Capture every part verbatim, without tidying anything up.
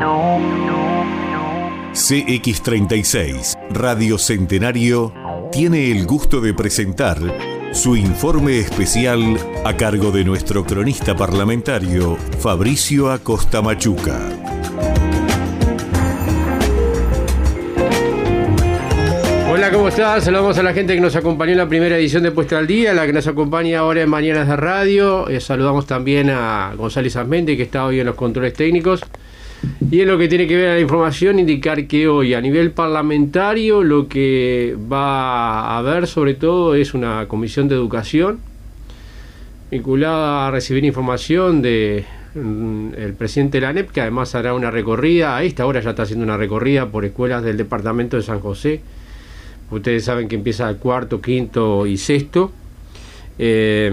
C X treinta y seis, Radio Centenario, tiene el gusto de presentar su informe especial a cargo de nuestro cronista parlamentario, Fabricio Acosta Machuca. Hola, ¿cómo estás? Saludamos a la gente que nos acompañó en la primera edición de Puesta al Día, la que nos acompaña ahora en Mañanas de Radio. Eh, saludamos también a González Azmente, que está hoy en los controles técnicos. Y en lo que tiene que ver a la información, indicar que hoy a nivel parlamentario lo que va a haber sobre todo es una comisión de educación vinculada a recibir información de mm, el presidente de la ANEP, que además hará una recorrida, a esta hora ya está haciendo una recorrida por escuelas del departamento de San José. Ustedes saben que empieza el cuarto, quinto y sexto eh,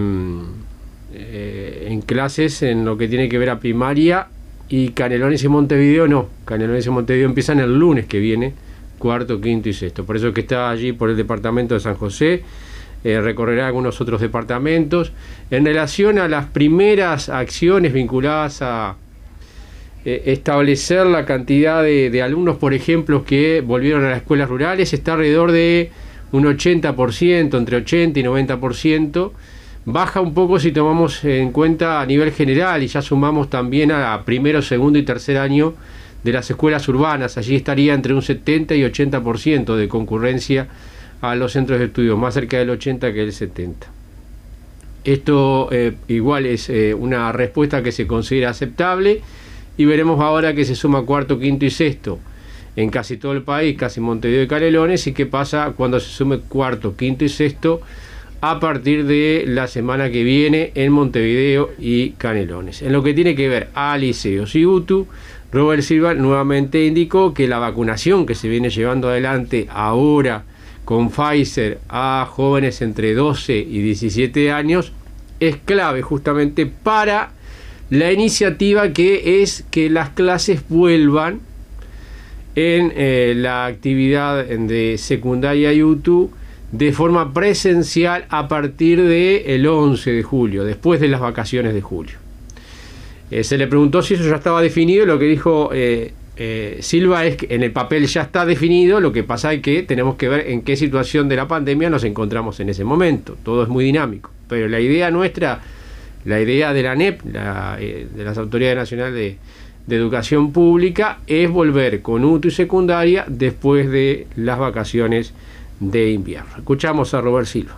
eh, en clases en lo que tiene que ver a primaria. Y Canelones y Montevideo no, Canelones y Montevideo empiezan el lunes que viene, cuarto, quinto y sexto. Por eso es que está allí por el departamento de San José, eh, recorrerá algunos otros departamentos. En relación a las primeras acciones vinculadas a eh, establecer la cantidad de, de alumnos, por ejemplo, que volvieron a las escuelas rurales, está alrededor de un ochenta por ciento, entre ochenta y noventa por ciento. Baja un poco si tomamos en cuenta a nivel general y ya sumamos también a primero, segundo y tercer año de las escuelas urbanas. Allí estaría entre un setenta y ochenta por ciento de concurrencia a los centros de estudio, más cerca del ochenta que del setenta. Esto eh, igual es eh, una respuesta que se considera aceptable y veremos ahora que se suma cuarto, quinto y sexto en casi todo el país, casi Montevideo y Canelones, y qué pasa cuando se sume cuarto, quinto y sexto a partir de la semana que viene en Montevideo y Canelones. En lo que tiene que ver a liceos y U T U, Robert Silva nuevamente indicó que la vacunación que se viene llevando adelante ahora con Pfizer a jóvenes entre doce y diecisiete años es clave justamente para la iniciativa que es que las clases vuelvan en eh, la actividad de secundaria y U T U de forma presencial a partir del once de julio, después de las vacaciones de julio. Eh, se le preguntó si eso ya estaba definido, lo que dijo eh, eh, Silva es que en el papel ya está definido, lo que pasa es que tenemos que ver en qué situación de la pandemia nos encontramos en ese momento, todo es muy dinámico, pero la idea nuestra, la idea de la ANEP, la, eh, de las Autoridades Nacionales de, de Educación Pública, es volver con U T U y secundaria después de las vacaciones de invierno. Escuchamos a Robert Silva.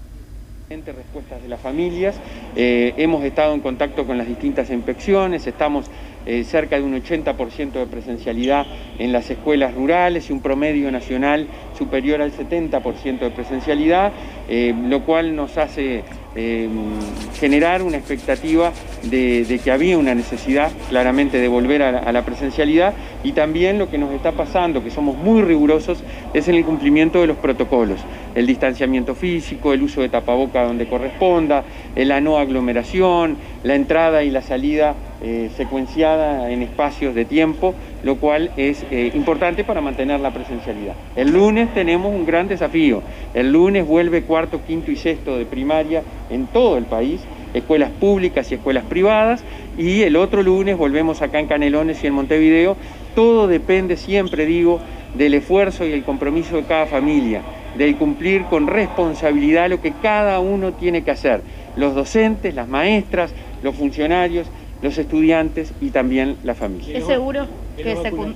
Respuestas de las familias, eh, hemos estado en contacto con las distintas inspecciones, estamos eh, cerca de un ochenta por ciento de presencialidad en las escuelas rurales y un promedio nacional superior al setenta por ciento de presencialidad, eh, lo cual nos hace eh, generar una expectativa de, de que había una necesidad claramente de volver a la, a la presencialidad, y también lo que nos está pasando, que somos muy rigurosos, es en el cumplimiento de los protocolos, el distanciamiento físico, el uso de tapaboca donde corresponda, la no aglomeración, la entrada y la salida eh, secuenciada en espacios de tiempo, lo cual es eh, importante para mantener la presencialidad. El lunes tenemos un gran desafío. El lunes vuelve cuarto, quinto y sexto de primaria en todo el país, escuelas públicas y escuelas privadas, y el otro lunes volvemos acá en Canelones y en Montevideo. Todo depende, siempre digo, del esfuerzo y el compromiso de cada familia, del cumplir con responsabilidad lo que cada uno tiene que hacer, los docentes, las maestras, los funcionarios, los estudiantes y también la familia. ¿Es seguro que secund...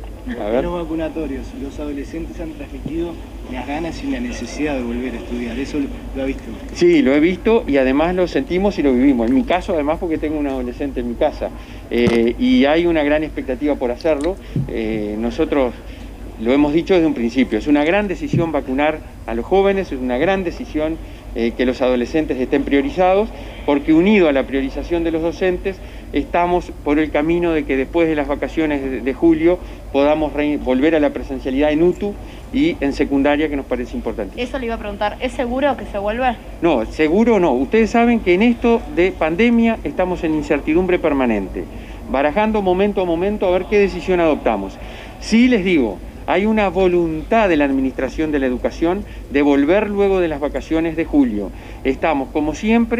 En los vacunatorios, los adolescentes han transmitido las ganas y la necesidad de volver a estudiar? ¿Eso lo ha visto? Sí, lo he visto y además lo sentimos y lo vivimos. En mi caso, además, porque tengo un adolescente en mi casa eh, y hay una gran expectativa por hacerlo. Eh, nosotros lo hemos dicho desde un principio, es una gran decisión vacunar a los jóvenes, es una gran decisión eh, que los adolescentes estén priorizados, porque unido a la priorización de los docentes, estamos por el camino de que después de las vacaciones de, de julio podamos volver a la presencialidad en U T U y en secundaria, que nos parece importante. Eso le iba a preguntar, ¿es seguro que se vuelva? No, seguro no. Ustedes saben que en esto de pandemia estamos en incertidumbre permanente, barajando momento a momento a ver qué decisión adoptamos. Sí les digo, hay una voluntad de la Administración de la Educación de volver luego de las vacaciones de julio. Estamos, como siempre,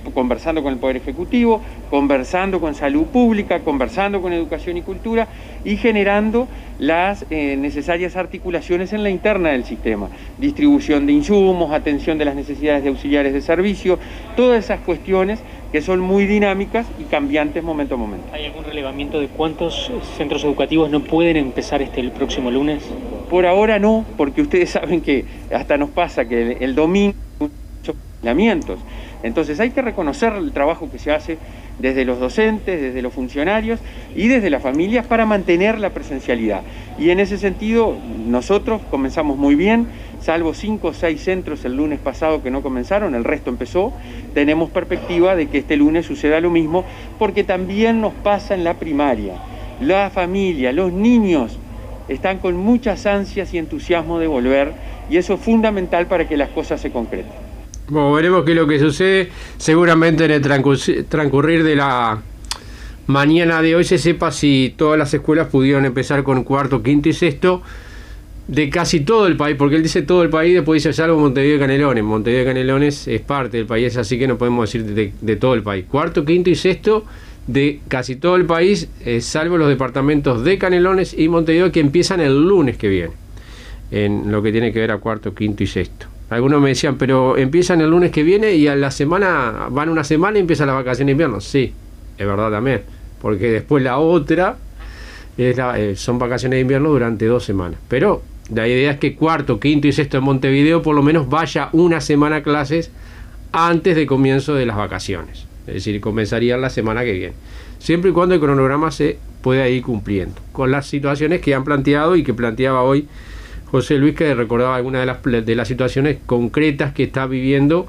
conversando con el Poder Ejecutivo, conversando con Salud Pública, conversando con Educación y Cultura y generando las eh, necesarias articulaciones en la interna del sistema. Distribución de insumos, atención de las necesidades de auxiliares de servicio, todas esas cuestiones que son muy dinámicas y cambiantes momento a momento. ¿Hay algún relevamiento de cuántos centros educativos no pueden empezar este el próximo lunes? Por ahora no, porque ustedes saben que hasta nos pasa que el, el domingo hay muchos aislamientos. Entonces hay que reconocer el trabajo que se hace desde los docentes, desde los funcionarios y desde las familias para mantener la presencialidad. Y en ese sentido nosotros comenzamos muy bien, salvo cinco o seis centros el lunes pasado que no comenzaron, el resto empezó. Tenemos perspectiva de que este lunes suceda lo mismo, porque también nos pasa en la primaria. La familia, los niños están con muchas ansias y entusiasmo de volver, y eso es fundamental para que las cosas se concreten. Bueno, veremos qué es lo que sucede. Seguramente en el transcurrir de la mañana de hoy se sepa si todas las escuelas pudieron empezar con cuarto, quinto y sexto de casi todo el país, porque él dice todo el país, después dice salvo Montevideo y Canelones. Montevideo y Canelones es parte del país, así que no podemos decir de, de todo el país. Cuarto, quinto y sexto de casi todo el país, eh, salvo los departamentos de Canelones y Montevideo, que empiezan el lunes que viene, en lo que tiene que ver a cuarto, quinto y sexto. Algunos me decían, pero empiezan el lunes que viene y a la semana, van una semana y empiezan las vacaciones de invierno. Sí, es verdad también, porque después la otra es la, eh, son vacaciones de invierno durante dos semanas. Pero la idea es que cuarto, quinto y sexto en Montevideo por lo menos vaya una semana a clases antes de comienzo de las vacaciones. Es decir, comenzaría la semana que viene. Siempre y cuando el cronograma se pueda ir cumpliendo, con las situaciones que han planteado y que planteaba hoy José Luis, que recordaba algunas de las, de las situaciones concretas que está viviendo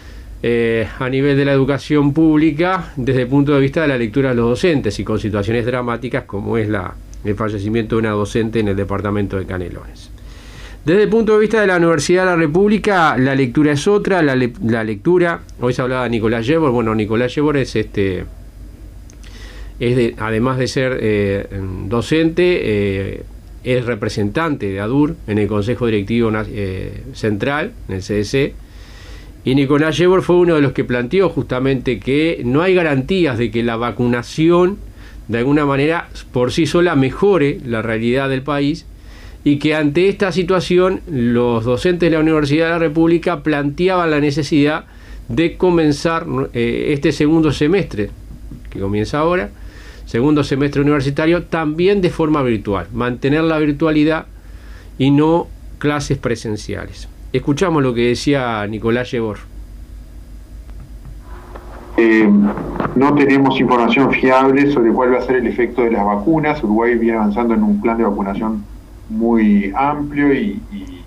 eh, a nivel de la educación pública desde el punto de vista de la lectura de los docentes y con situaciones dramáticas como es la, el fallecimiento de una docente en el departamento de Canelones. Desde el punto de vista de la Universidad de la República, la lectura es otra, la, le, la lectura, hoy se hablaba de Nicolás Yebor. Bueno, Nicolás Yebor es este es de, además de ser eh, docente, eh, es representante de ADUR en el Consejo Directivo eh, Central, en el C D C, y Nicolás Yebor fue uno de los que planteó justamente que no hay garantías de que la vacunación de alguna manera por sí sola mejore la realidad del país, y que ante esta situación los docentes de la Universidad de la República planteaban la necesidad de comenzar eh, este segundo semestre, que comienza ahora, segundo semestre universitario, también de forma virtual, mantener la virtualidad y no clases presenciales. Escuchamos lo que decía Nicolás Yebor. Eh, no tenemos información fiable sobre cuál va a ser el efecto de las vacunas. Uruguay viene avanzando en un plan de vacunación muy amplio y, y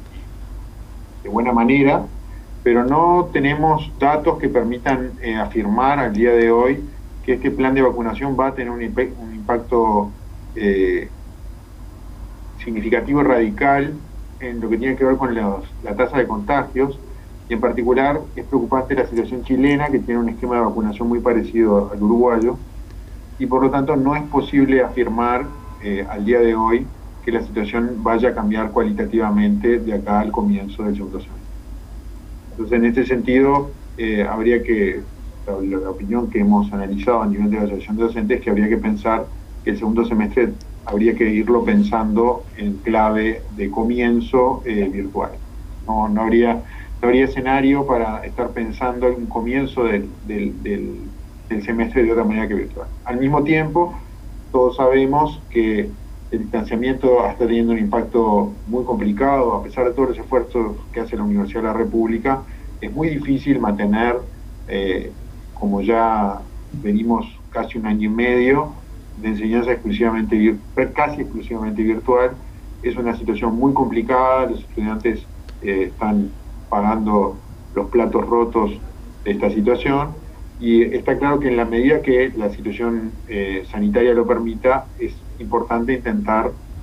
de buena manera, pero no tenemos datos que permitan eh, afirmar al día de hoy que este plan de vacunación va a tener un, imp un impacto eh, significativo y radical en lo que tiene que ver con los, la tasa de contagios, y en particular es preocupante la situación chilena, que tiene un esquema de vacunación muy parecido al uruguayo, y por lo tanto no es posible afirmar eh, al día de hoy que la situación vaya a cambiar cualitativamente de acá al comienzo del segundo semestre. Entonces, en este sentido, eh, habría que, la, la opinión que hemos analizado a nivel de la Asociación de Docentes es que habría que pensar que el segundo semestre habría que irlo pensando en clave de comienzo eh, virtual. No, no, habría, no habría escenario para estar pensando en un comienzo del, del, del, del semestre de otra manera que virtual. Al mismo tiempo, todos sabemos que el distanciamiento está teniendo un impacto muy complicado, a pesar de todos los esfuerzos que hace la Universidad de la República. Es muy difícil mantener, eh, como ya venimos casi un año y medio, de enseñanza exclusivamente, casi exclusivamente virtual. Es una situación muy complicada, los estudiantes eh, están pagando los platos rotos de esta situación, y está claro que en la medida que la situación eh, sanitaria lo permita, es importante intentar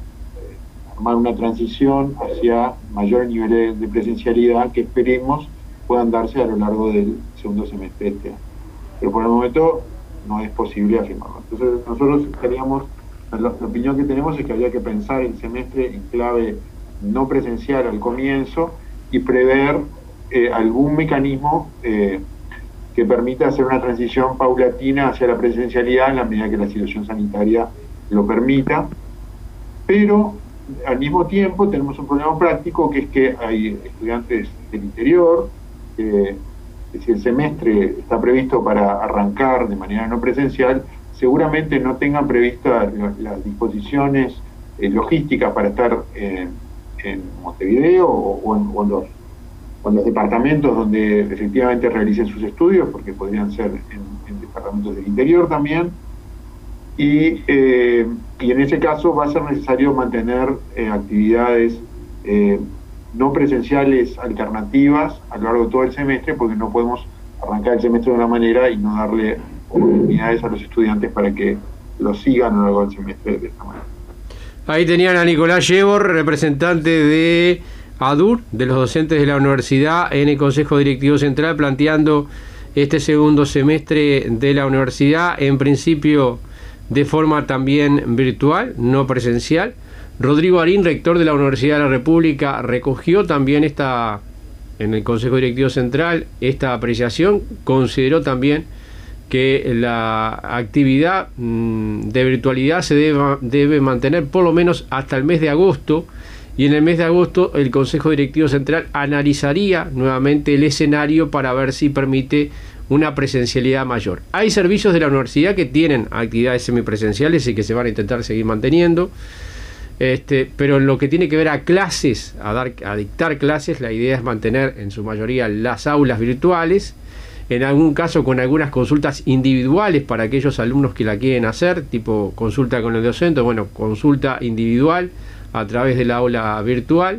eh, armar una transición hacia mayores niveles de presencialidad que esperemos puedan darse a lo largo del segundo semestre de este año. Pero por el momento no es posible afirmarlo. Entonces nosotros estaríamos, la, la opinión que tenemos es que habría que pensar el semestre en clave no presencial al comienzo y prever eh, algún mecanismo eh, que permita hacer una transición paulatina hacia la presencialidad en la medida que la situación sanitaria lo permita. Pero al mismo tiempo tenemos un problema práctico, que es que hay estudiantes del interior, eh, que si el semestre está previsto para arrancar de manera no presencial, seguramente no tengan previstas las disposiciones eh, logísticas para estar eh, en Montevideo o, o, en, o, en los, o en los departamentos donde efectivamente realicen sus estudios, porque podrían ser en, en departamentos del interior también. Y, eh, y en ese caso va a ser necesario mantener eh, actividades eh, no presenciales alternativas a lo largo de todo el semestre, porque no podemos arrancar el semestre de una manera y no darle oportunidades a los estudiantes para que lo sigan a lo largo del semestre de esta manera. Ahí tenían a Nicolás Yebor, representante de ADUR, de los docentes de la universidad, en el Consejo Directivo Central, planteando este segundo semestre de la universidad, en principio de forma también virtual, no presencial. Rodrigo Arín, rector de la Universidad de la República, recogió también esta, en el Consejo Directivo Central, esta apreciación. Consideró también que la actividad mmm, de virtualidad se debe, debe mantener por lo menos hasta el mes de agosto, y en el mes de agosto el Consejo Directivo Central analizaría nuevamente el escenario para ver si permite una presencialidad mayor. Hay servicios de la universidad que tienen actividades semipresenciales y que se van a intentar seguir manteniendo, este, pero en lo que tiene que ver a clases, a, dar, a dictar clases, la idea es mantener en su mayoría las aulas virtuales, en algún caso con algunas consultas individuales para aquellos alumnos que la quieren hacer, tipo consulta con el docente, bueno, consulta individual a través de la aula virtual.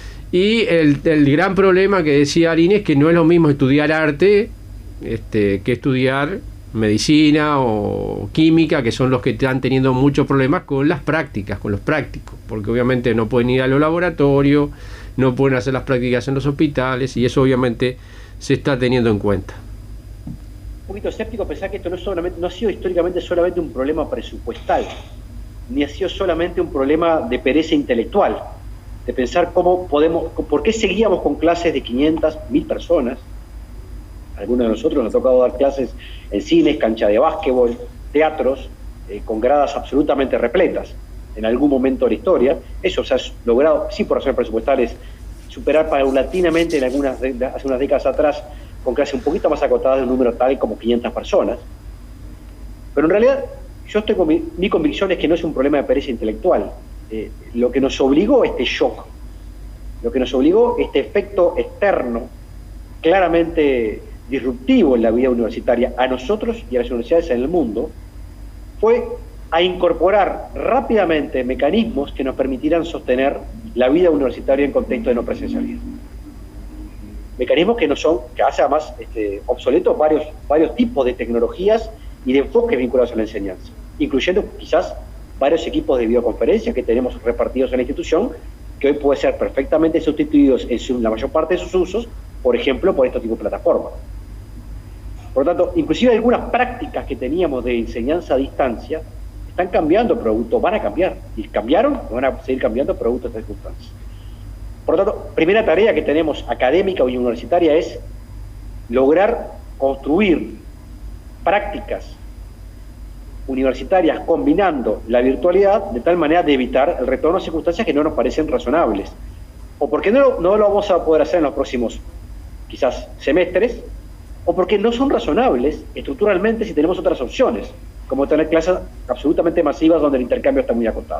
Y el, el gran problema que decía Arín es que no es lo mismo estudiar arte Este, que estudiar medicina o química, que son los que están teniendo muchos problemas con las prácticas, con los prácticos, porque obviamente no pueden ir a los laboratorios, no pueden hacer las prácticas en los hospitales, y eso obviamente se está teniendo en cuenta. Un poquito escéptico pensar que esto no, es solamente, no ha sido históricamente solamente un problema presupuestal, ni ha sido solamente un problema de pereza intelectual, de pensar cómo podemos, por qué seguíamos con clases de quinientas, mil personas. Algunos de nosotros nos ha tocado dar clases en cines, cancha de básquetbol, teatros, eh, con gradas absolutamente repletas en algún momento de la historia. Eso se ha logrado, sí por razones presupuestales, superar paulatinamente en algunas de, hace unas décadas atrás, con clases un poquito más acotadas de un número tal como quinientas personas. Pero en realidad, yo estoy con mi, mi convicción es que no es un problema de pereza intelectual. Eh, lo que nos obligó este shock, lo que nos obligó este efecto externo, claramente disruptivo en la vida universitaria, a nosotros y a las universidades en el mundo, fue a incorporar rápidamente mecanismos que nos permitieran sostener la vida universitaria en contexto de no presencialidad. Mecanismos que no son, que hace además este, obsoletos varios, varios tipos de tecnologías y de enfoques vinculados a la enseñanza, incluyendo quizás varios equipos de videoconferencia que tenemos repartidos en la institución, que hoy pueden ser perfectamente sustituidos en su, la mayor parte de sus usos, por ejemplo, por estos tipos de plataformas. Por lo tanto, inclusive algunas prácticas que teníamos de enseñanza a distancia están cambiando producto, van a cambiar, y cambiaron, van a seguir cambiando producto de estas circunstancias. Por lo tanto, primera tarea que tenemos académica y universitaria es lograr construir prácticas universitarias combinando la virtualidad de tal manera de evitar el retorno a circunstancias que no nos parecen razonables, o porque no, no lo vamos a poder hacer en los próximos quizás semestres, o porque no son razonables estructuralmente si tenemos otras opciones, como tener clases absolutamente masivas donde el intercambio está muy acotado.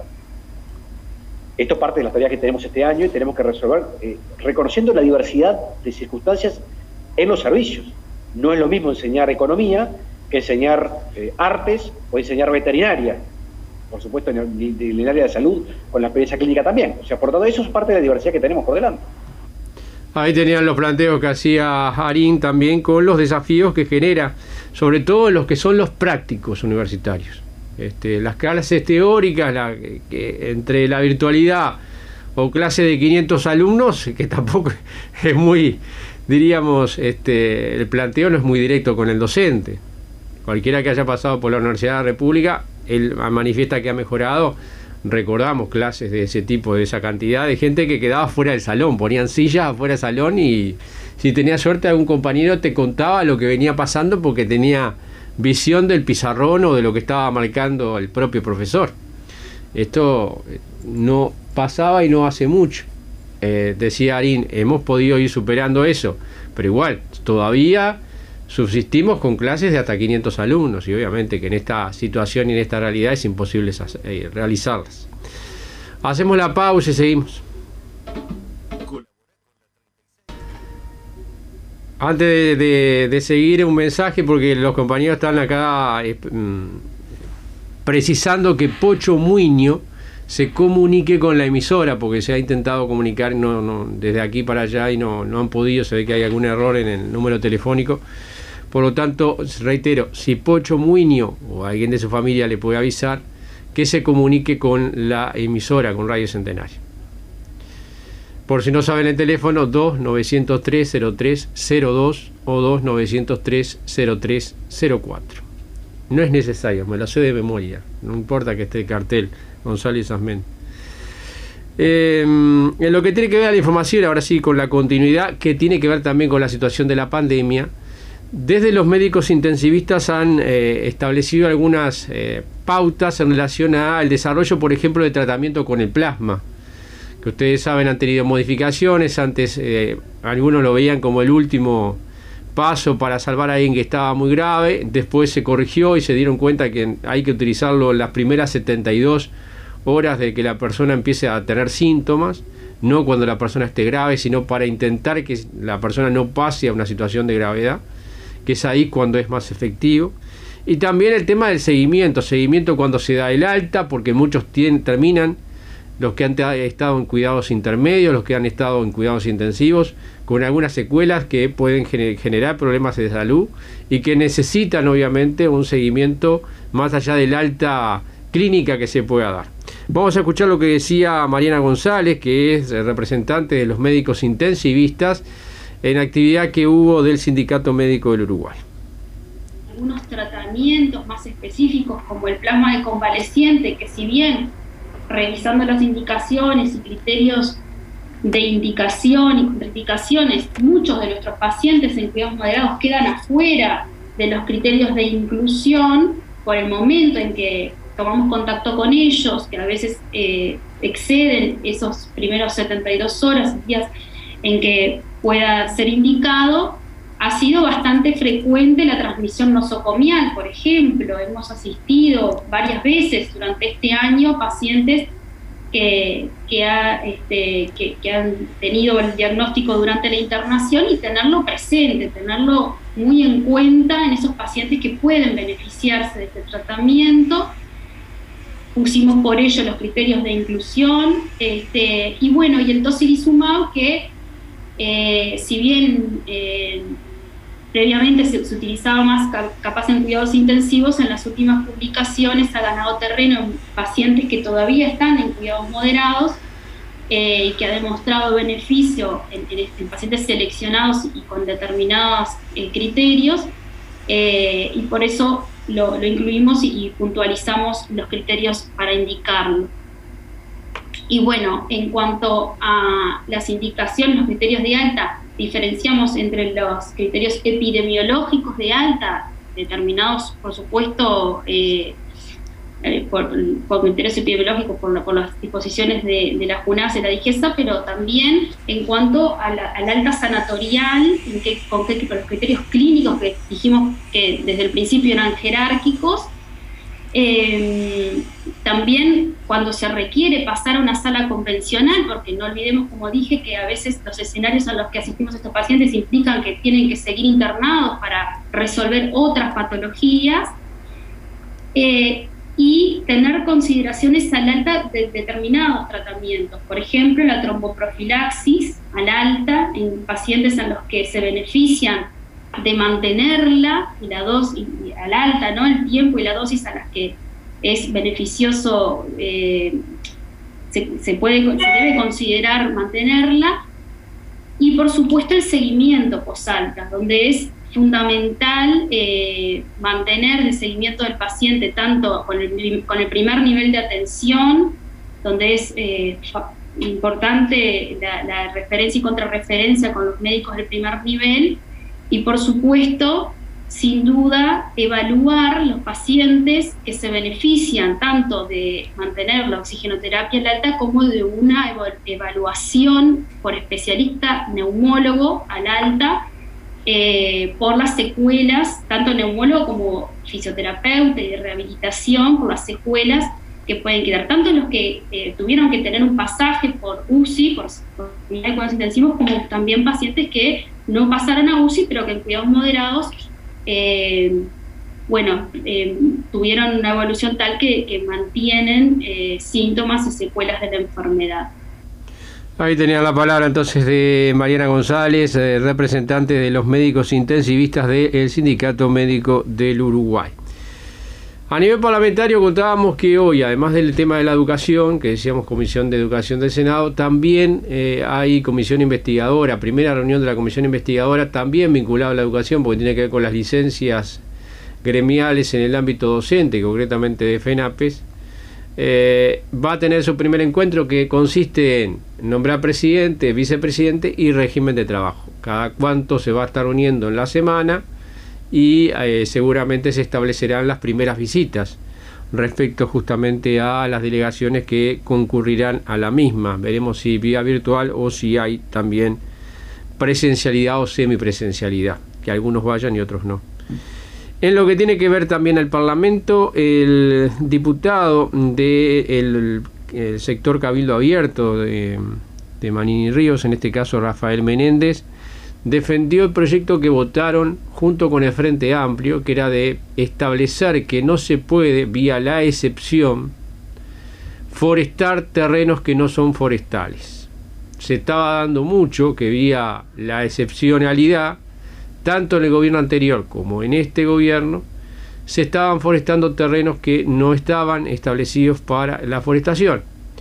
Esto es parte de las tareas que tenemos este año y tenemos que resolver eh, reconociendo la diversidad de circunstancias en los servicios. No es lo mismo enseñar economía que enseñar eh, artes o enseñar veterinaria, por supuesto en el, en el área de salud, con la experiencia clínica también. O sea, por todo eso es parte de la diversidad que tenemos por delante. Ahí tenían los planteos que hacía Arín también con los desafíos que genera, sobre todo los que son los prácticos universitarios. Este, las clases teóricas, la, que, entre la virtualidad o clase de quinientos alumnos, que tampoco es muy, diríamos, este, el planteo no es muy directo con el docente. Cualquiera que haya pasado por la Universidad de la República, él manifiesta que ha mejorado recordamos clases de ese tipo, de esa cantidad de gente que quedaba fuera del salón, ponían sillas afuera del salón y si tenías suerte algún compañero te contaba lo que venía pasando porque tenía visión del pizarrón o de lo que estaba marcando el propio profesor. Esto no pasaba y no hace mucho. Eh, decía Arín, hemos podido ir superando eso, pero igual, todavía subsistimos con clases de hasta quinientos alumnos y obviamente que en esta situación y en esta realidad es imposible eh, realizarlas. Hacemos la pausa y seguimos. Antes de, de, de seguir, un mensaje porque los compañeros están acá eh, precisando que Pocho Muiño se comunique con la emisora porque se ha intentado comunicar no, no, desde aquí para allá y no, no han podido, se ve que hay algún error en el número telefónico. Por lo tanto, reitero, si Pocho Muiño o alguien de su familia le puede avisar, que se comunique con la emisora, con Radio Centenario. Por si no saben el teléfono, dos nueve cero tres cero tres cero dos o dos nueve cero tres cero tres cero cuatro. No es necesario, me lo sé de memoria, no importa que esté el cartel González Asmen. Eh, en lo que tiene que ver a la información, ahora sí, con la continuidad, que tiene que ver también con la situación de la pandemia, desde los médicos intensivistas han eh, establecido algunas eh, pautas en relación al desarrollo, por ejemplo, de tratamiento con el plasma, que ustedes saben han tenido modificaciones. Antes eh, algunos lo veían como el último paso para salvar a alguien que estaba muy grave, después se corrigió y se dieron cuenta que hay que utilizarlo en las primeras setenta y dos horas de que la persona empiece a tener síntomas, no cuando la persona esté grave, sino para intentar que la persona no pase a una situación de gravedad, que es ahí cuando es más efectivo. Y también el tema del seguimiento, seguimiento cuando se da el alta, porque muchos tienen, terminan, los que han estado en cuidados intermedios, los que han estado en cuidados intensivos, con algunas secuelas que pueden generar problemas de salud y que necesitan obviamente un seguimiento más allá del alta clínica que se pueda dar. Vamos a escuchar lo que decía Mariana González, que es representante de los médicos intensivistas en actividad que hubo del Sindicato Médico del Uruguay. Algunos tratamientos más específicos como el plasma de convaleciente, que si bien revisando las indicaciones y criterios de indicación y contraindicaciones, muchos de nuestros pacientes en cuidados moderados quedan afuera de los criterios de inclusión por el momento en que tomamos contacto con ellos, que a veces eh, exceden esos primeros setenta y dos horas, días en que pueda ser indicado. Ha sido bastante frecuente la transmisión nosocomial, por ejemplo. Hemos asistido varias veces durante este año pacientes que, que, ha, este, que, que han tenido el diagnóstico durante la internación y tenerlo presente, tenerlo muy en cuenta en esos pacientes que pueden beneficiarse de este tratamiento. Pusimos por ello los criterios de inclusión, este, y bueno, y el tocilizumab que eh, si bien eh, previamente se, se utilizaba más ca capaz en cuidados intensivos, en las últimas publicaciones ha ganado terreno en pacientes que todavía están en cuidados moderados eh, y que ha demostrado beneficio en, en, en pacientes seleccionados y con determinados eh, criterios, eh, y por eso Lo, lo incluimos y, y puntualizamos los criterios para indicarlo. Y bueno, en cuanto a las indicaciones, los criterios de alta, diferenciamos entre los criterios epidemiológicos de alta, determinados por supuesto eh, eh, por, por criterios epidemiológicos, por, por las disposiciones de, de la JUNASE y la DIGESA, pero también en cuanto a la, al alta sanatorial, en que, con, que, con los criterios clínicos que dijimos que desde el principio eran jerárquicos. Eh, también cuando se requiere pasar a una sala convencional, porque no olvidemos, como dije, que a veces los escenarios a los que asistimos a estos pacientes implican que tienen que seguir internados para resolver otras patologías, eh, y tener consideraciones al alta de determinados tratamientos. Por ejemplo, la tromboprofilaxis al alta en pacientes en los que se benefician de mantenerla y la dosis al alta, ¿no? El tiempo y la dosis a las que es beneficioso, eh, se, se, puede, se debe considerar mantenerla. Y por supuesto el seguimiento posalta, donde es fundamental eh, mantener el seguimiento del paciente tanto con el, con el primer nivel de atención donde es eh, importante la, la referencia y contrarreferencia con los médicos del primer nivel, y por supuesto, sin duda, evaluar los pacientes que se benefician tanto de mantener la oxigenoterapia al alta como de una evaluación por especialista neumólogo al alta eh, por las secuelas, tanto neumólogo como fisioterapeuta y de rehabilitación, por las secuelas que pueden quedar, tanto los que eh, tuvieron que tener un pasaje por U C I, por, por unidad de cuidados intensivos, como también pacientes que no pasaron a U C I, pero que en cuidados moderados Eh, bueno, eh, tuvieron una evolución tal que, que mantienen eh, síntomas y secuelas de la enfermedad. Ahí tenían la palabra entonces de Mariana González, eh, representante de los médicos intensivistas del Sindicato Médico del Uruguay. A nivel parlamentario contábamos que hoy, además del tema de la educación, que decíamos Comisión de Educación del Senado, también eh, hay comisión investigadora, primera reunión de la comisión investigadora, también vinculada a la educación, porque tiene que ver con las licencias gremiales en el ámbito docente, concretamente de FENAPES. Eh, va a tener su primer encuentro, que consiste en nombrar presidente, vicepresidente y régimen de trabajo. Cada cuánto se va a estar uniendo en la semana, y eh, seguramente se establecerán las primeras visitas respecto justamente a las delegaciones que concurrirán a la misma. Veremos si vía virtual o si hay también presencialidad o semipresencialidad, que algunos vayan y otros no. En lo que tiene que ver también al Parlamento, el diputado del de sector Cabildo Abierto de, de Manini Ríos, en este caso Rafael Menéndez, defendió el proyecto que votaron junto con el Frente Amplio, que era de establecer que no se puede, vía la excepción, forestar terrenos que no son forestales. Se estaba dando mucho que vía la excepcionalidad, tanto en el gobierno anterior como en este gobierno, se estaban forestando terrenos que no estaban establecidos para la forestación.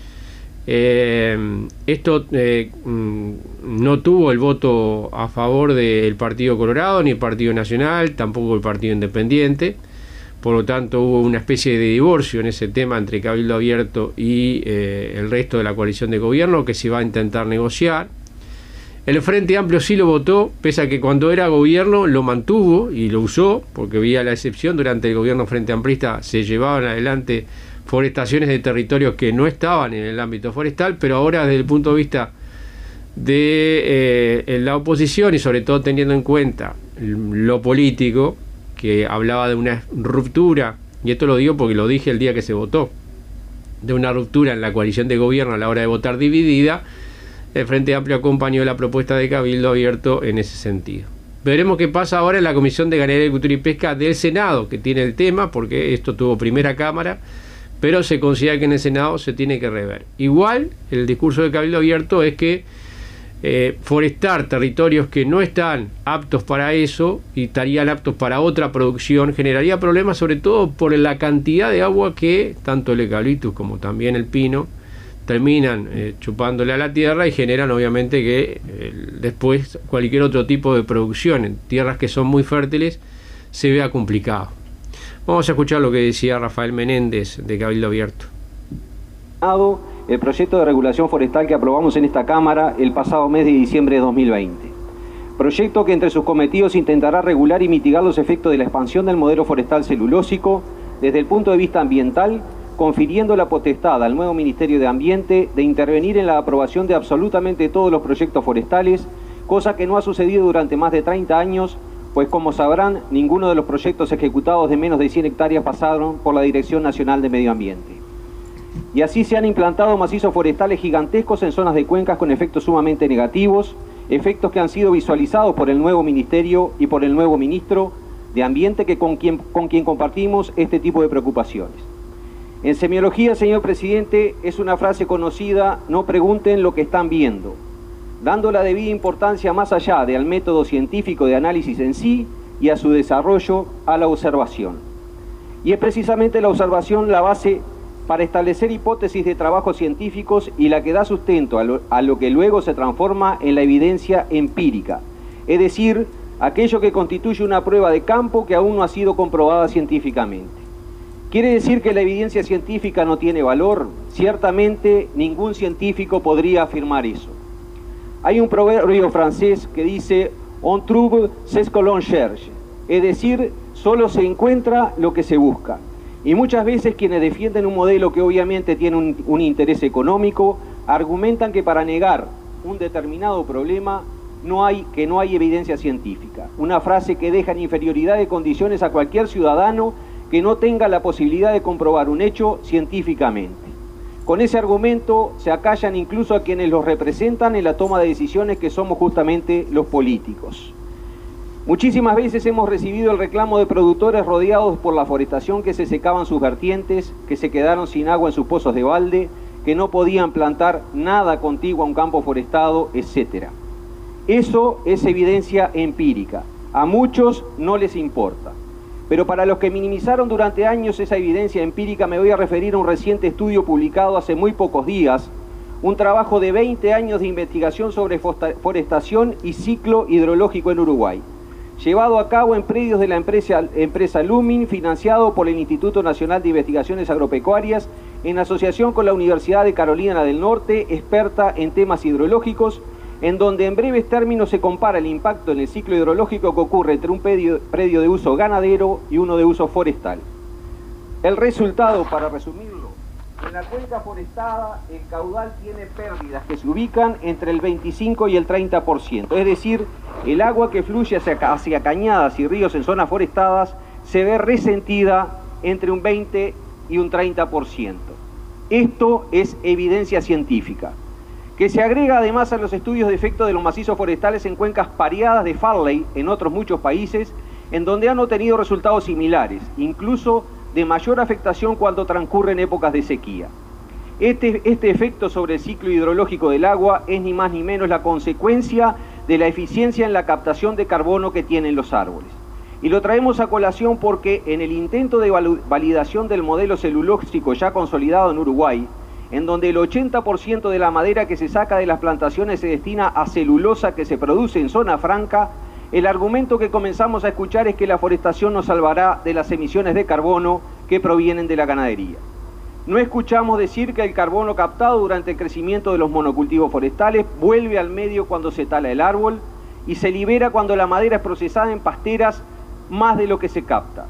Eh, esto eh, no tuvo el voto a favor del Partido Colorado ni el Partido Nacional, tampoco el Partido Independiente. Por lo tanto, hubo una especie de divorcio en ese tema entre Cabildo Abierto y eh, el resto de la coalición de gobierno, que se va a intentar negociar. El Frente Amplio sí lo votó, pese a que cuando era gobierno lo mantuvo y lo usó, porque vía la excepción, durante el gobierno Frente Amplista se llevaban adelante forestaciones de territorios que no estaban en el ámbito forestal, pero ahora desde el punto de vista de eh, la oposición, y sobre todo teniendo en cuenta lo político, que hablaba de una ruptura, y esto lo digo porque lo dije el día que se votó, de una ruptura en la coalición de gobierno a la hora de votar dividida, el Frente Amplio acompañó la propuesta de Cabildo Abierto en ese sentido. Veremos qué pasa ahora en la Comisión de Ganadería, Agricultura y Pesca del Senado, que tiene el tema, porque esto tuvo primera cámara, pero se considera que en el Senado se tiene que rever. Igual, el discurso de Cabildo Abierto es que eh, forestar territorios que no están aptos para eso y estarían aptos para otra producción generaría problemas, sobre todo por la cantidad de agua que tanto el eucaliptus como también el pino terminan eh, chupándole a la tierra, y generan obviamente que eh, después cualquier otro tipo de producción en tierras que son muy fértiles se vea complicado. Vamos a escuchar lo que decía Rafael Menéndez de Cabildo Abierto. El proyecto de regulación forestal que aprobamos en esta Cámara el pasado mes de diciembre de dos mil veinte. Proyecto que entre sus cometidos intentará regular y mitigar los efectos de la expansión del modelo forestal celulósico desde el punto de vista ambiental, confiriendo la potestad al nuevo Ministerio de Ambiente de intervenir en la aprobación de absolutamente todos los proyectos forestales, cosa que no ha sucedido durante más de treinta años, pues como sabrán, ninguno de los proyectos ejecutados de menos de cien hectáreas pasaron por la Dirección Nacional de Medio Ambiente. Y así se han implantado macizos forestales gigantescos en zonas de cuencas con efectos sumamente negativos, efectos que han sido visualizados por el nuevo Ministerio y por el nuevo Ministro de Ambiente, que con quien, con quien compartimos este tipo de preocupaciones. En semiología, señor presidente, es una frase conocida: no pregunten lo que están viendo, dando la debida importancia más allá del método científico de análisis en sí y a su desarrollo, a la observación. Y es precisamente la observación la base para establecer hipótesis de trabajos científicos y la que da sustento a lo, a lo que luego se transforma en la evidencia empírica, es decir, aquello que constituye una prueba de campo que aún no ha sido comprobada científicamente. ¿Quiere decir que la evidencia científica no tiene valor? Ciertamente ningún científico podría afirmar eso. Hay un proverbio francés que dice "On trouve ce que l'on cherche", es decir, solo se encuentra lo que se busca. Y muchas veces quienes defienden un modelo que obviamente tiene un, un interés económico, argumentan que para negar un determinado problema no hay, que no hay evidencia científica. Una frase que deja en inferioridad de condiciones a cualquier ciudadano que no tenga la posibilidad de comprobar un hecho científicamente. Con ese argumento se acallan incluso a quienes los representan en la toma de decisiones, que somos justamente los políticos. Muchísimas veces hemos recibido el reclamo de productores rodeados por la forestación que se secaban sus vertientes, que se quedaron sin agua en sus pozos de balde, que no podían plantar nada contiguo a un campo forestado, etcétera. Eso es evidencia empírica. A muchos no les importa. Pero para los que minimizaron durante años esa evidencia empírica, me voy a referir a un reciente estudio publicado hace muy pocos días, un trabajo de veinte años de investigación sobre forestación y ciclo hidrológico en Uruguay, llevado a cabo en predios de la empresa, empresa Lumin, financiado por el Instituto Nacional de Investigaciones Agropecuarias, en asociación con la Universidad de Carolina del Norte, experta en temas hidrológicos, en donde en breves términos se compara el impacto en el ciclo hidrológico que ocurre entre un predio, predio de uso ganadero y uno de uso forestal. El resultado, para resumirlo, en la cuenca forestada el caudal tiene pérdidas que se ubican entre el veinticinco y el treinta por ciento, es decir, el agua que fluye hacia, hacia cañadas y ríos en zonas forestadas se ve resentida entre un veinte y un treinta por ciento. Esto es evidencia científica, que se agrega además a los estudios de efecto de los macizos forestales en cuencas pareadas de Farley en otros muchos países, en donde han obtenido resultados similares, incluso de mayor afectación cuando transcurren épocas de sequía. Este, este efecto sobre el ciclo hidrológico del agua es ni más ni menos la consecuencia de la eficiencia en la captación de carbono que tienen los árboles. Y lo traemos a colación porque en el intento de validación del modelo celulóxico ya consolidado en Uruguay, en donde el ochenta por ciento de la madera que se saca de las plantaciones se destina a celulosa que se produce en zona franca, el argumento que comenzamos a escuchar es que la forestación nos salvará de las emisiones de carbono que provienen de la ganadería. No escuchamos decir que el carbono captado durante el crecimiento de los monocultivos forestales vuelve al medio cuando se tala el árbol y se libera cuando la madera es procesada en pasteras más de lo que se capta.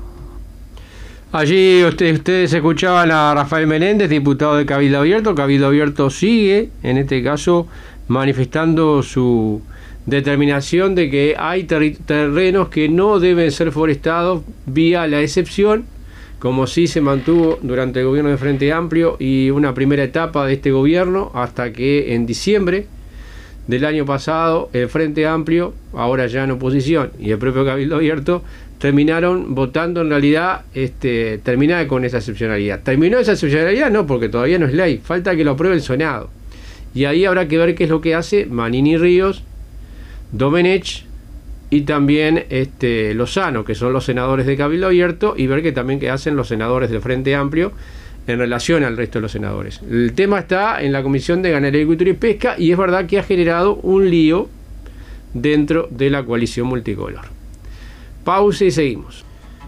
Allí ustedes, ustedes escuchaban a Rafael Menéndez, diputado de Cabildo Abierto. Cabildo Abierto sigue, en este caso, manifestando su determinación de que hay ter- terrenos que no deben ser forestados vía la excepción, como sí se mantuvo durante el gobierno de Frente Amplio y una primera etapa de este gobierno, hasta que en diciembre del año pasado el Frente Amplio, ahora ya en oposición, y el propio Cabildo Abierto terminaron votando en realidad este, terminar con esa excepcionalidad. ¿Terminó esa excepcionalidad? No, porque todavía no es ley, falta que lo apruebe el Senado. Y ahí habrá que ver qué es lo que hace Manini Ríos, Domenech y también este, Lozano, que son los senadores de Cabildo Abierto, y ver qué también qué hacen los senadores del Frente Amplio en relación al resto de los senadores. El tema está en la Comisión de Ganadería, Agricultura y Pesca, y es verdad que ha generado un lío dentro de la coalición multicolor. Pausa y seguimos.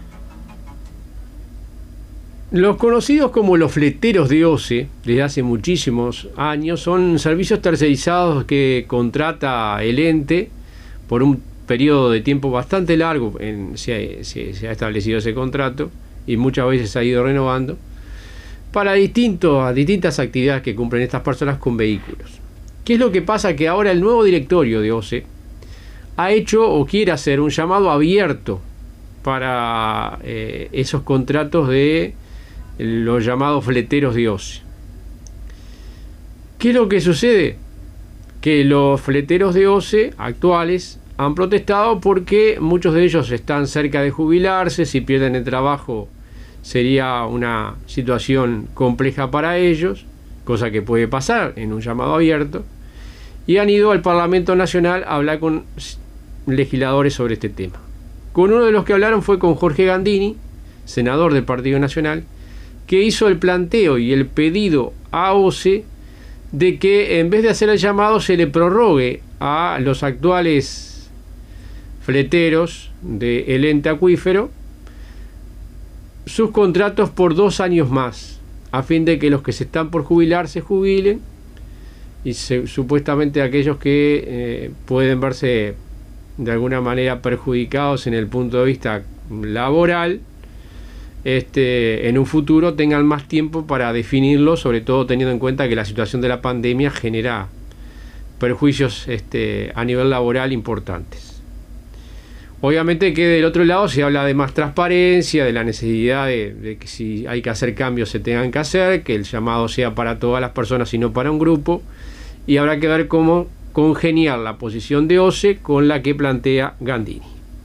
Los conocidos como los fleteros de O C E, desde hace muchísimos años, son servicios tercerizados que contrata el ente por un periodo de tiempo bastante largo. En, se, se, se ha establecido ese contrato y muchas veces se ha ido renovando para distintos, distintas actividades que cumplen estas personas con vehículos. ¿Qué es lo que pasa? Que ahora el nuevo directorio de O C E ha hecho o quiere hacer un llamado abierto para eh, esos contratos de los llamados fleteros de O C E. ¿Qué es lo que sucede? Que los fleteros de O C E actuales han protestado porque muchos de ellos están cerca de jubilarse. Si pierden el trabajo sería una situación compleja para ellos, cosa que puede pasar en un llamado abierto, y han ido al Parlamento Nacional a hablar con legisladores sobre este tema. Con uno de los que hablaron fue con Jorge Gandini, senador del Partido Nacional, que hizo el planteo y el pedido a O C E de que en vez de hacer el llamado se le prorrogue a los actuales fleteros del ente acuífero sus contratos por dos años más, a fin de que los que se están por jubilar se jubilen y se, supuestamente aquellos que eh, pueden verse de alguna manera perjudicados en el punto de vista laboral, este, en un futuro tengan más tiempo para definirlo, sobre todo teniendo en cuenta que la situación de la pandemia genera perjuicios este, a nivel laboral importantes. Obviamente que del otro lado se habla de más transparencia, de la necesidad de, de que si hay que hacer cambios se tengan que hacer, que el llamado sea para todas las personas y no para un grupo, y habrá que ver cómo congeniar la posición de OCE con la que plantea Gandini.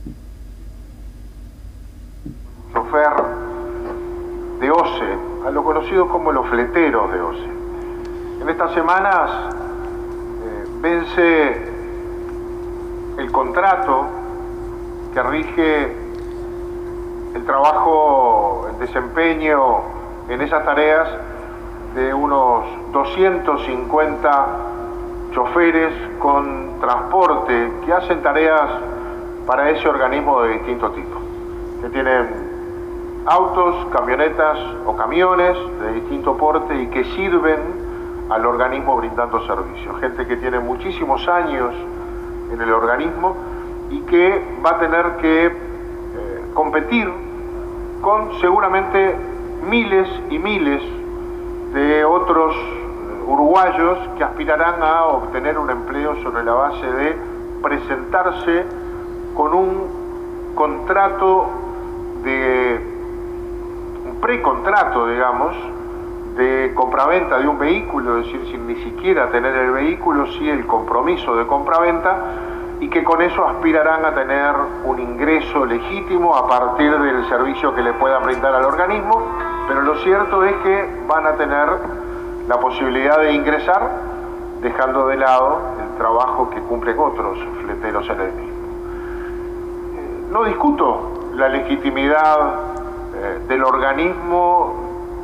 Chofer de OCE, a lo conocido como los fleteros de OCE. En estas semanas eh, vence el contrato que rige el trabajo, el desempeño en esas tareas de unos doscientos cincuenta choferes con transporte que hacen tareas para ese organismo de distinto tipo, que tienen autos, camionetas o camiones de distinto porte y que sirven al organismo brindando servicios. Gente que tiene muchísimos años en el organismo y que va a tener que eh, competir con seguramente miles y miles de otros uruguayos que aspirarán a obtener un empleo sobre la base de presentarse con un contrato de un precontrato, digamos, de compraventa de un vehículo, es decir, sin ni siquiera tener el vehículo, sí el compromiso de compraventa, y que con eso aspirarán a tener un ingreso legítimo a partir del servicio que le puedan brindar al organismo, pero lo cierto es que van a tener la posibilidad de ingresar dejando de lado el trabajo que cumplen otros fleteros en el mismo. Eh, no discuto la legitimidad eh, del organismo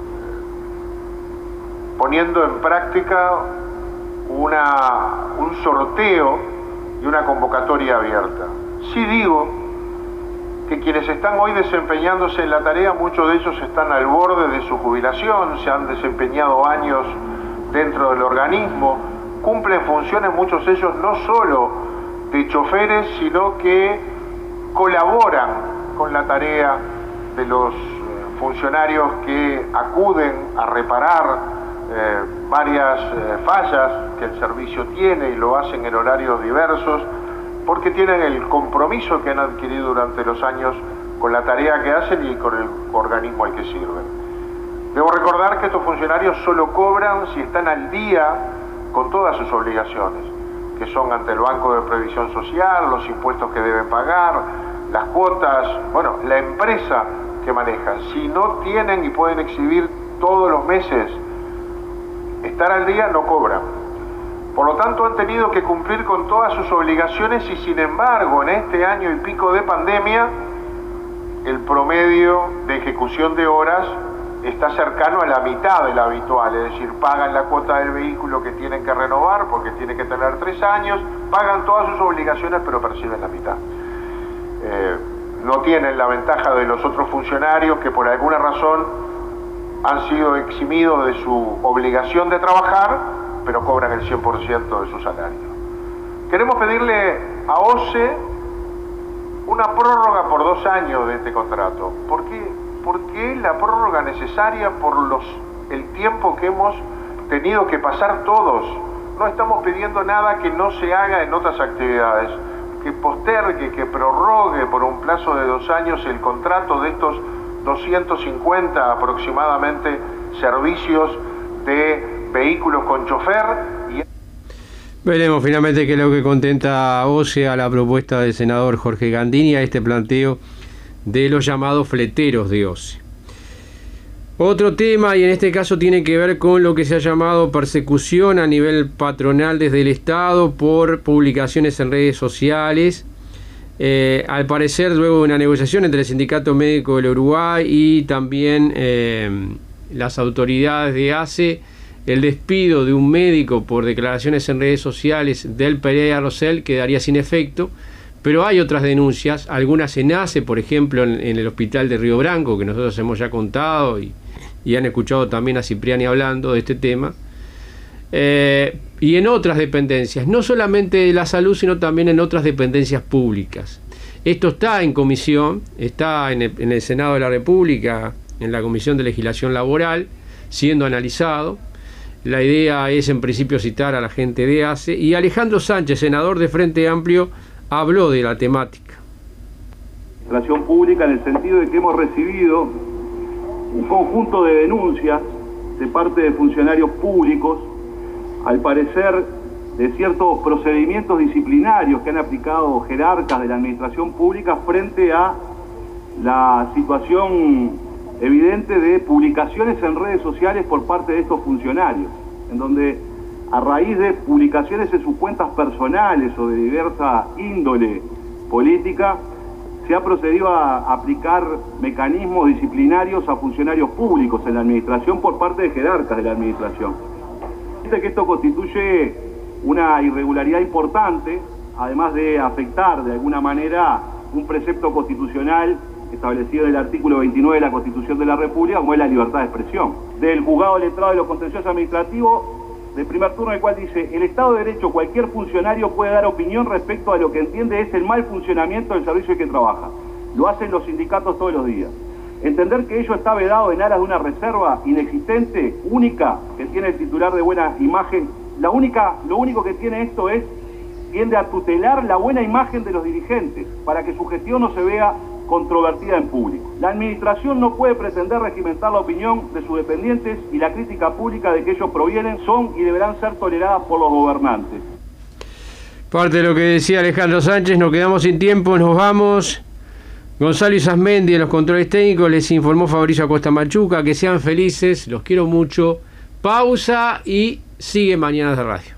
eh, poniendo en práctica una, un sorteo y una convocatoria abierta. Sí digo que quienes están hoy desempeñándose en la tarea, muchos de ellos están al borde de su jubilación, se han desempeñado años dentro del organismo, cumplen funciones, muchos de ellos no solo de choferes, sino que colaboran con la tarea de los funcionarios que acuden a reparar eh, varias eh, fallas que el servicio tiene y lo hacen en horarios diversos, porque tienen el compromiso que han adquirido durante los años con la tarea que hacen y con el organismo al que sirven. Debo recordar que estos funcionarios solo cobran si están al día con todas sus obligaciones, que son ante el Banco de Previsión Social, los impuestos que deben pagar, las cuotas, bueno, la empresa que manejan. Si no tienen y pueden exhibir todos los meses estar al día, no cobran. Por lo tanto, han tenido que cumplir con todas sus obligaciones y, sin embargo, en este año y pico de pandemia, el promedio de ejecución de horas está cercano a la mitad de la habitual, es decir, pagan la cuota del vehículo que tienen que renovar porque tiene que tener tres años, pagan todas sus obligaciones pero perciben la mitad. Eh, no tienen la ventaja de los otros funcionarios que por alguna razón han sido eximidos de su obligación de trabajar, pero cobran el cien por ciento de su salario. Queremos pedirle a OCE una prórroga por dos años de este contrato. ¿Por qué? Porque es la prórroga necesaria por los, el tiempo que hemos tenido que pasar todos. No estamos pidiendo nada que no se haga en otras actividades, que postergue, que prorrogue por un plazo de dos años el contrato de estos doscientos cincuenta aproximadamente servicios de vehículos con chofer. Y... Veremos finalmente qué es lo que contenta OCE a la propuesta del senador Jorge Gandini, a este planteo de los llamados fleteros de OCE. Otro tema, y en este caso tiene que ver con lo que se ha llamado persecución a nivel patronal desde el Estado por publicaciones en redes sociales. Eh, al parecer, luego de una negociación entre el Sindicato Médico del Uruguay y también eh, las autoridades de ACE, el despido de un médico por declaraciones en redes sociales del Pereira Rosell quedaría sin efecto, pero hay otras denuncias, algunas en A C E, por ejemplo, en, en el hospital de Río Branco, que nosotros hemos ya contado y, y han escuchado también a Cipriani hablando de este tema, eh, y en otras dependencias, no solamente de la salud, sino también en otras dependencias públicas. Esto está en comisión, está en el, en el Senado de la República, en la Comisión de Legislación Laboral, siendo analizado. La idea es en principio citar a la gente de A C E, y Alejandro Sánchez, senador de Frente Amplio, habló de la temática. Administración pública, en el sentido de que hemos recibido un conjunto de denuncias de parte de funcionarios públicos, al parecer de ciertos procedimientos disciplinarios que han aplicado jerarcas de la administración pública frente a la situación evidente de publicaciones en redes sociales por parte de estos funcionarios, en donde a raíz de publicaciones en sus cuentas personales o de diversa índole política, se ha procedido a aplicar mecanismos disciplinarios a funcionarios públicos en la administración por parte de jerarcas de la administración. Que esto constituye una irregularidad importante, además de afectar de alguna manera un precepto constitucional establecido en el artículo veintinueve de la Constitución de la República, como es la libertad de expresión. Del juzgado letrado de los contenciosos administrativos, del primer turno, el cual dice: el Estado de Derecho, cualquier funcionario puede dar opinión respecto a lo que entiende es el mal funcionamiento del servicio en que trabaja. Lo hacen los sindicatos todos los días. Entender que ello está vedado en aras de una reserva inexistente, única, que tiene el titular de buena imagen. La única, lo único que tiene esto es, tiende a tutelar la buena imagen de los dirigentes, para que su gestión no se vea controvertida en público. La administración no puede pretender regimentar la opinión de sus dependientes, y la crítica pública de que ellos provienen son y deberán ser toleradas por los gobernantes. Parte de lo que decía Alejandro Sánchez. Nos quedamos sin tiempo, nos vamos. Gonzalo Isasmendi en los controles técnicos, les informó Fabricio Acosta Machuca. Que sean felices, los quiero mucho. Pausa y sigue Mañanas de Radio.